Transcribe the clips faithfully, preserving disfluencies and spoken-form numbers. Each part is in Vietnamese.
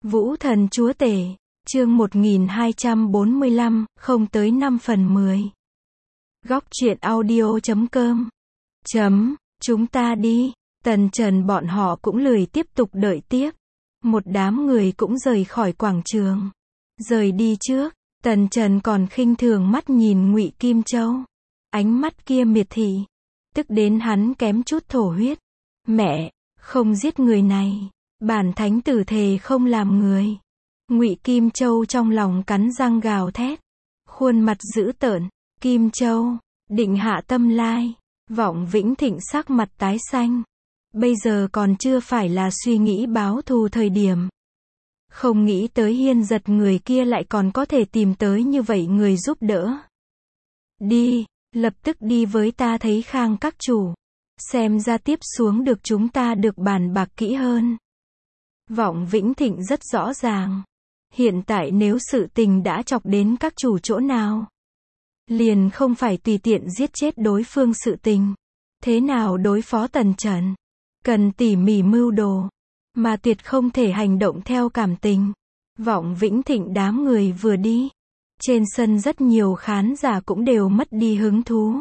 Vũ thần chúa tể, chương một nghìn hai trăm bốn mươi lăm, không tới năm phần mười. Góc truyện audio chấm com. Chấm, chúng ta đi. Tần Trần bọn họ cũng lười tiếp tục đợi tiếp. Một đám người cũng rời khỏi quảng trường. Rời đi trước, Tần Trần còn khinh thường mắt nhìn Ngụy Kim Châu. Ánh mắt kia miệt thị, tức đến hắn kém chút thổ huyết. Mẹ, không giết người này, bản thánh tử thề không làm người. Ngụy Kim Châu trong lòng cắn răng gào thét, khuôn mặt dữ tợn. Kim Châu, Định Hạ Tâm Lai, Vọng Vĩnh Thịnh sắc mặt tái xanh. Bây giờ còn chưa phải là suy nghĩ báo thù thời điểm. Không nghĩ tới Hiên Giật người kia lại còn có thể tìm tới như vậy người giúp đỡ. Đi, lập tức đi với ta thấy Khang các chủ. Xem ra tiếp xuống được chúng ta được bàn bạc kỹ hơn. Vọng Vĩnh Thịnh rất rõ ràng. Hiện tại nếu sự tình đã chọc đến các chủ chỗ nào, liền không phải tùy tiện giết chết đối phương sự tình. Thế nào đối phó Tần Trần, cần tỉ mỉ mưu đồ, mà tuyệt không thể hành động theo cảm tình. Vọng Vĩnh Thịnh đám người vừa đi, trên sân rất nhiều khán giả cũng đều mất đi hứng thú.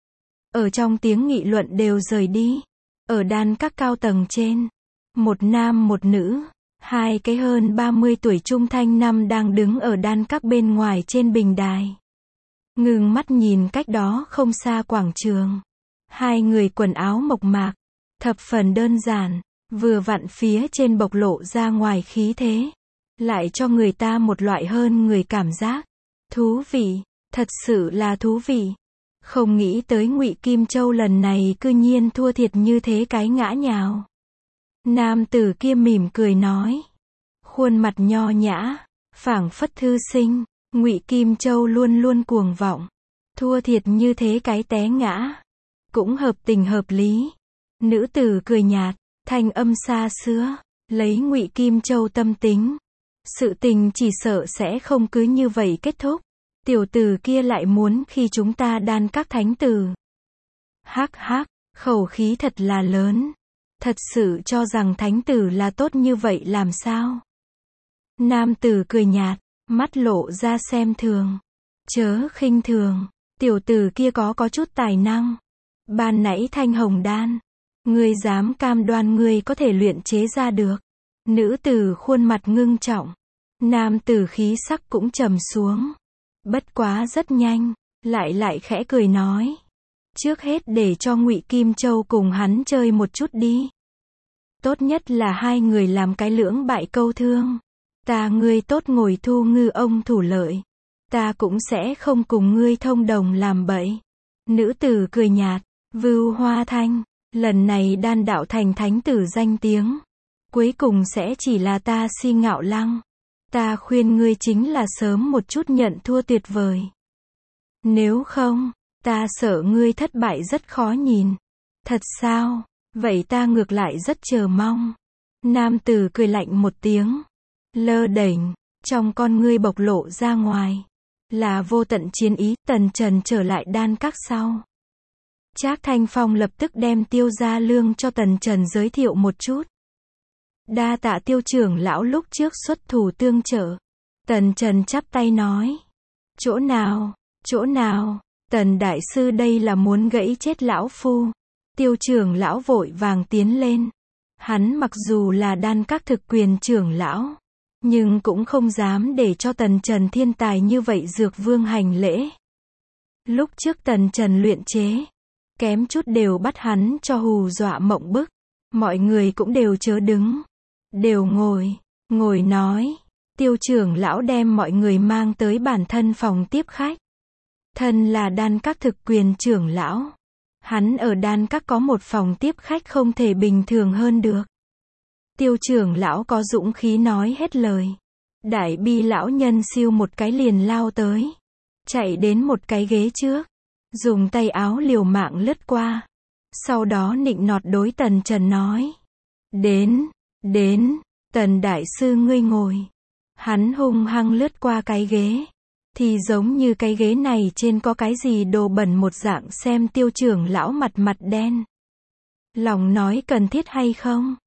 Ở trong tiếng nghị luận đều rời đi. Ở đan các cao tầng trên, một nam một nữ, hai cái hơn ba mươi tuổi trung thanh năm đang đứng ở đan các bên ngoài trên bình đài. Ngưng mắt nhìn cách đó không xa quảng trường. Hai người quần áo mộc mạc, thập phần đơn giản, vừa vặn phía trên bộc lộ ra ngoài khí thế, lại cho người ta một loại hơn người cảm giác. Thú vị, thật sự là thú vị. Không nghĩ tới Ngụy Kim Châu lần này cư nhiên thua thiệt như thế cái ngã nhào. Nam tử kia mỉm cười nói, khuôn mặt nho nhã, phảng phất thư sinh. Ngụy Kim Châu luôn luôn cuồng vọng, thua thiệt như thế cái té ngã, cũng hợp tình hợp lý. Nữ tử cười nhạt, thanh âm xa xưa, lấy Ngụy Kim Châu tâm tính, sự tình chỉ sợ sẽ không cứ như vậy kết thúc. Tiểu tử kia lại muốn khi chúng ta đan các thánh tử. Hắc hắc, khẩu khí thật là lớn. Thật sự cho rằng thánh tử là tốt như vậy làm sao? Nam tử cười nhạt, mắt lộ ra xem thường. Chớ khinh thường, tiểu tử kia có có chút tài năng. Ban nãy thanh hồng đan, ngươi dám cam đoan ngươi có thể luyện chế ra được? Nữ tử khuôn mặt ngưng trọng. Nam tử khí sắc cũng trầm xuống. Bất quá rất nhanh, lại lại khẽ cười nói, trước hết để cho Ngụy Kim Châu cùng hắn chơi một chút đi. Tốt nhất là hai người làm cái lưỡng bại câu thương. Ta ngươi tốt ngồi thu ngư ông thủ lợi, ta cũng sẽ không cùng ngươi thông đồng làm bậy. Nữ tử cười nhạt, Vưu Hoa Thanh, lần này đan đạo thành thánh tử danh tiếng, cuối cùng sẽ chỉ là ta Si Ngạo Lăng. Ta khuyên ngươi chính là sớm một chút nhận thua tuyệt vời. Nếu không, ta sợ ngươi thất bại rất khó nhìn. Thật sao? Vậy ta ngược lại rất chờ mong. Nam tử cười lạnh một tiếng, lơ đễnh, trong con ngươi bộc lộ ra ngoài là vô tận chiến ý. Tần Trần trở lại đan các sau, Trác Thanh Phong lập tức đem Tiêu Gia Lương cho Tần Trần giới thiệu một chút. Đa tạ Tiêu trưởng lão lúc trước xuất thủ tương trợ. Tần Trần chắp tay nói, chỗ nào, chỗ nào, Tần đại sư đây là muốn gãy chết lão phu. Tiêu trưởng lão vội vàng tiến lên. Hắn mặc dù là đan các thực quyền trưởng lão, nhưng cũng không dám để cho Tần Trần thiên tài như vậy dược vương hành lễ. Lúc trước Tần Trần luyện chế, kém chút đều bắt hắn cho hù dọa mộng bức. Mọi người cũng đều chớ đứng, đều ngồi, ngồi nói. Tiêu trưởng lão đem mọi người mang tới bản thân phòng tiếp khách. Thân là đan các thực quyền trưởng lão, hắn ở đan các có một phòng tiếp khách không thể bình thường hơn được. Tiêu trưởng lão có dũng khí nói hết lời. Đại bi lão nhân siêu một cái liền lao tới, chạy đến một cái ghế trước, dùng tay áo liều mạng lướt qua. Sau đó nịnh nọt đối Tần Trần nói, đến, đến, Tần đại sư ngươi ngồi. Hắn hung hăng lướt qua cái ghế, thì giống như cái ghế này trên có cái gì đồ bẩn một dạng. Xem tiêu trưởng lão mặt mặt đen, lòng nói cần thiết hay không?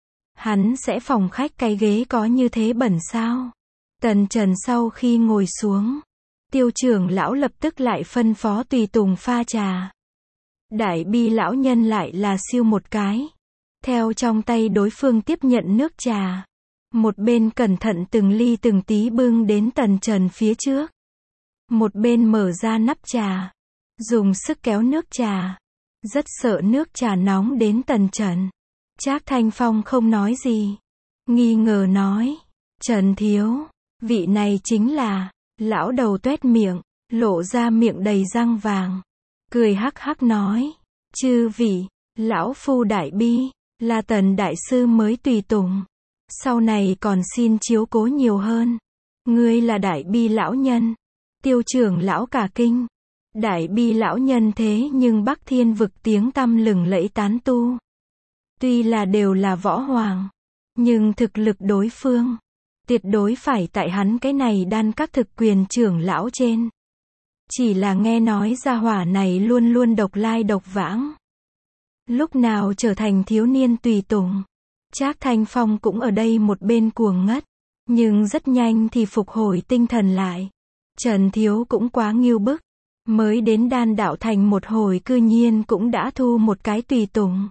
Hắn sẽ phòng khách cái ghế có như thế bẩn sao? Tần Trần sau khi ngồi xuống, Tiêu trưởng lão lập tức lại phân phó tùy tùng pha trà. Đại bi lão nhân lại là siêu một cái. Theo trong tay đối phương tiếp nhận nước trà. Một bên cẩn thận từng ly từng tí bưng đến Tần Trần phía trước. Một bên mở ra nắp trà. Dùng sức kéo nước trà. Rất sợ nước trà nóng đến Tần Trần. Trác Thanh Phong không nói gì. Nghi ngờ nói. Trần thiếu, vị này chính là... Lão đầu tuét miệng, lộ ra miệng đầy răng vàng. Cười hắc hắc nói. Chư vị, lão phu đại bi, là Tần đại sư mới tùy tùng. Sau này còn xin chiếu cố nhiều hơn. Ngươi là đại bi lão nhân. Tiêu trưởng lão cả kinh. Đại bi lão nhân thế nhưng Bắc Thiên vực tiếng tăm lừng lẫy tán tu. Tuy là đều là võ hoàng, nhưng thực lực đối phương tuyệt đối phải tại hắn cái này đan các thực quyền trưởng lão trên. Chỉ là nghe nói gia hỏa này luôn luôn độc lai độc vãng. Lúc nào trở thành thiếu niên tùy tùng. Trác Thanh Phong cũng ở đây một bên cuồng ngất. Nhưng rất nhanh thì phục hồi tinh thần lại. Trần thiếu cũng quá nghiêu bức. Mới đến đan đạo thành một hồi cư nhiên cũng đã thu một cái tùy tùng.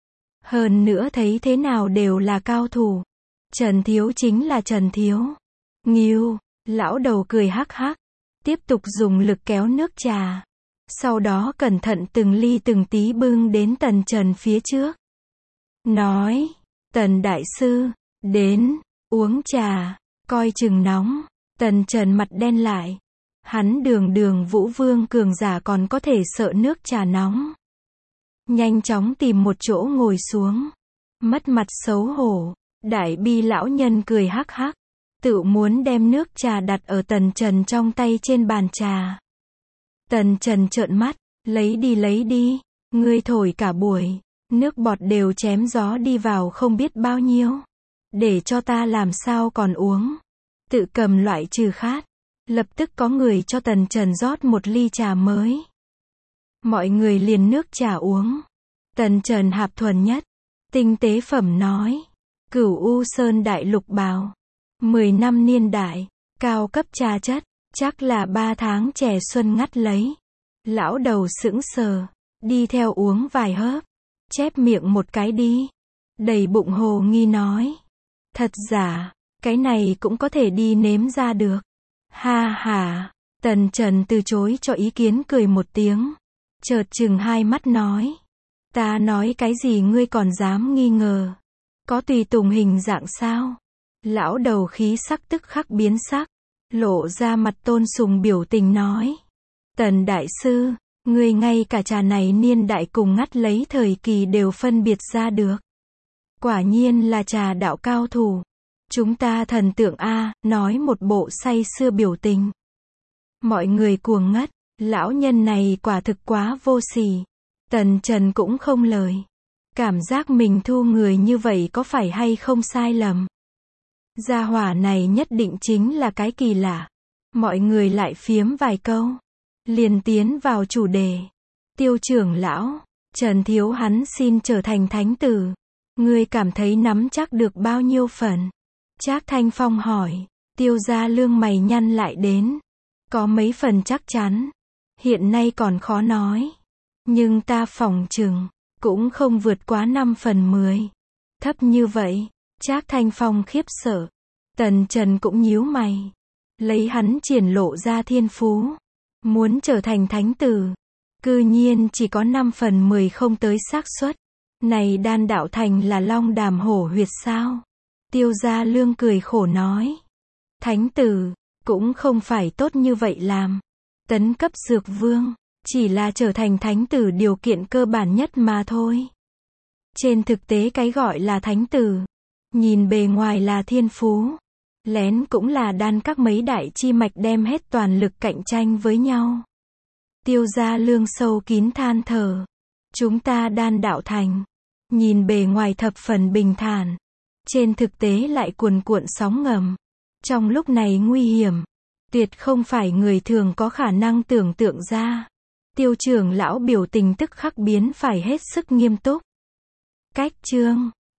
Hơn nữa thấy thế nào đều là cao thủ. Trần thiếu chính là Trần thiếu. Nghiêu, lão đầu cười hắc hắc. Tiếp tục dùng lực kéo nước trà. Sau đó cẩn thận từng ly từng tí bưng đến Tần Trần phía trước. Nói, Tần đại sư, đến, uống trà, coi chừng nóng. Tần Trần mặt đen lại. Hắn đường đường vũ vương cường giả còn có thể sợ nước trà nóng. Nhanh chóng tìm một chỗ ngồi xuống. Mất mặt xấu hổ. Đại bi lão nhân cười hắc hắc. Tự muốn đem nước trà đặt ở Tần Trần trong tay trên bàn trà. Tần Trần trợn mắt. Lấy đi lấy đi. Ngươi thổi cả buổi. Nước bọt đều chém gió đi vào không biết bao nhiêu. Để cho ta làm sao còn uống. Tự cầm loại trừ khát. Lập tức có người cho Tần Trần rót một ly trà mới. Mọi người liền nước trà uống. Tần Trần hạp thuần nhất. Tinh tế phẩm nói. Cửu U Sơn đại lục bào. Mười năm niên đại. Cao cấp trà chất. Chắc là ba tháng trẻ xuân ngắt lấy. Lão đầu sững sờ. Đi theo uống vài hớp. Chép miệng một cái đi. Đầy bụng hồ nghi nói. Thật giả. Cái này cũng có thể đi nếm ra được. Ha ha. Tần Trần từ chối cho ý kiến cười một tiếng. Chợt chừng hai mắt nói. Ta nói cái gì ngươi còn dám nghi ngờ. Có tùy tùng hình dạng sao? Lão đầu khí sắc tức khắc biến sắc. Lộ ra mặt tôn sùng biểu tình nói. Tần đại sư, ngươi ngay cả trà này niên đại cùng ngắt lấy thời kỳ đều phân biệt ra được. Quả nhiên là trà đạo cao thủ. Chúng ta thần tượng A, nói một bộ say sưa biểu tình. Mọi người cuồng ngất, lão nhân này quả thực quá vô sỉ. Tần Trần cũng không lời. Cảm giác mình thu người như vậy có phải hay không sai lầm. Gia hỏa này nhất định chính là cái kỳ lạ. Mọi người lại phiếm vài câu. Liền tiến vào chủ đề. Tiêu trưởng lão, Trần thiếu hắn xin trở thành thánh tử. Ngươi cảm thấy nắm chắc được bao nhiêu phần? Trác Thanh Phong hỏi. Tiêu gia lương mày nhăn lại đến. Có mấy phần chắc chắn. Hiện nay còn khó nói. Nhưng ta phỏng chừng. Cũng không vượt quá năm phần mười. Thấp như vậy. Trác Thanh Phong khiếp sợ. Tần Trần cũng nhíu mày. Lấy hắn triển lộ ra thiên phú. Muốn trở thành thánh tử. Cư nhiên chỉ có năm phần mười không tới xác suất. Này đan đạo thành là long đàm hổ huyệt sao? Tiêu gia lương cười khổ nói. Thánh tử, cũng không phải tốt như vậy làm. Tấn cấp dược vương, chỉ là trở thành thánh tử điều kiện cơ bản nhất mà thôi. Trên thực tế cái gọi là thánh tử, nhìn bề ngoài là thiên phú. Lén cũng là đan các mấy đại chi mạch đem hết toàn lực cạnh tranh với nhau. Tiêu gia lương sâu kín than thở. Chúng ta đan đạo thành. Nhìn bề ngoài thập phần bình thản. Trên thực tế lại cuồn cuộn sóng ngầm. Trong lúc này nguy hiểm. Tuyệt không phải người thường có khả năng tưởng tượng ra. Tiêu trưởng lão biểu tình tức khắc biến phải hết sức nghiêm túc. Cách chương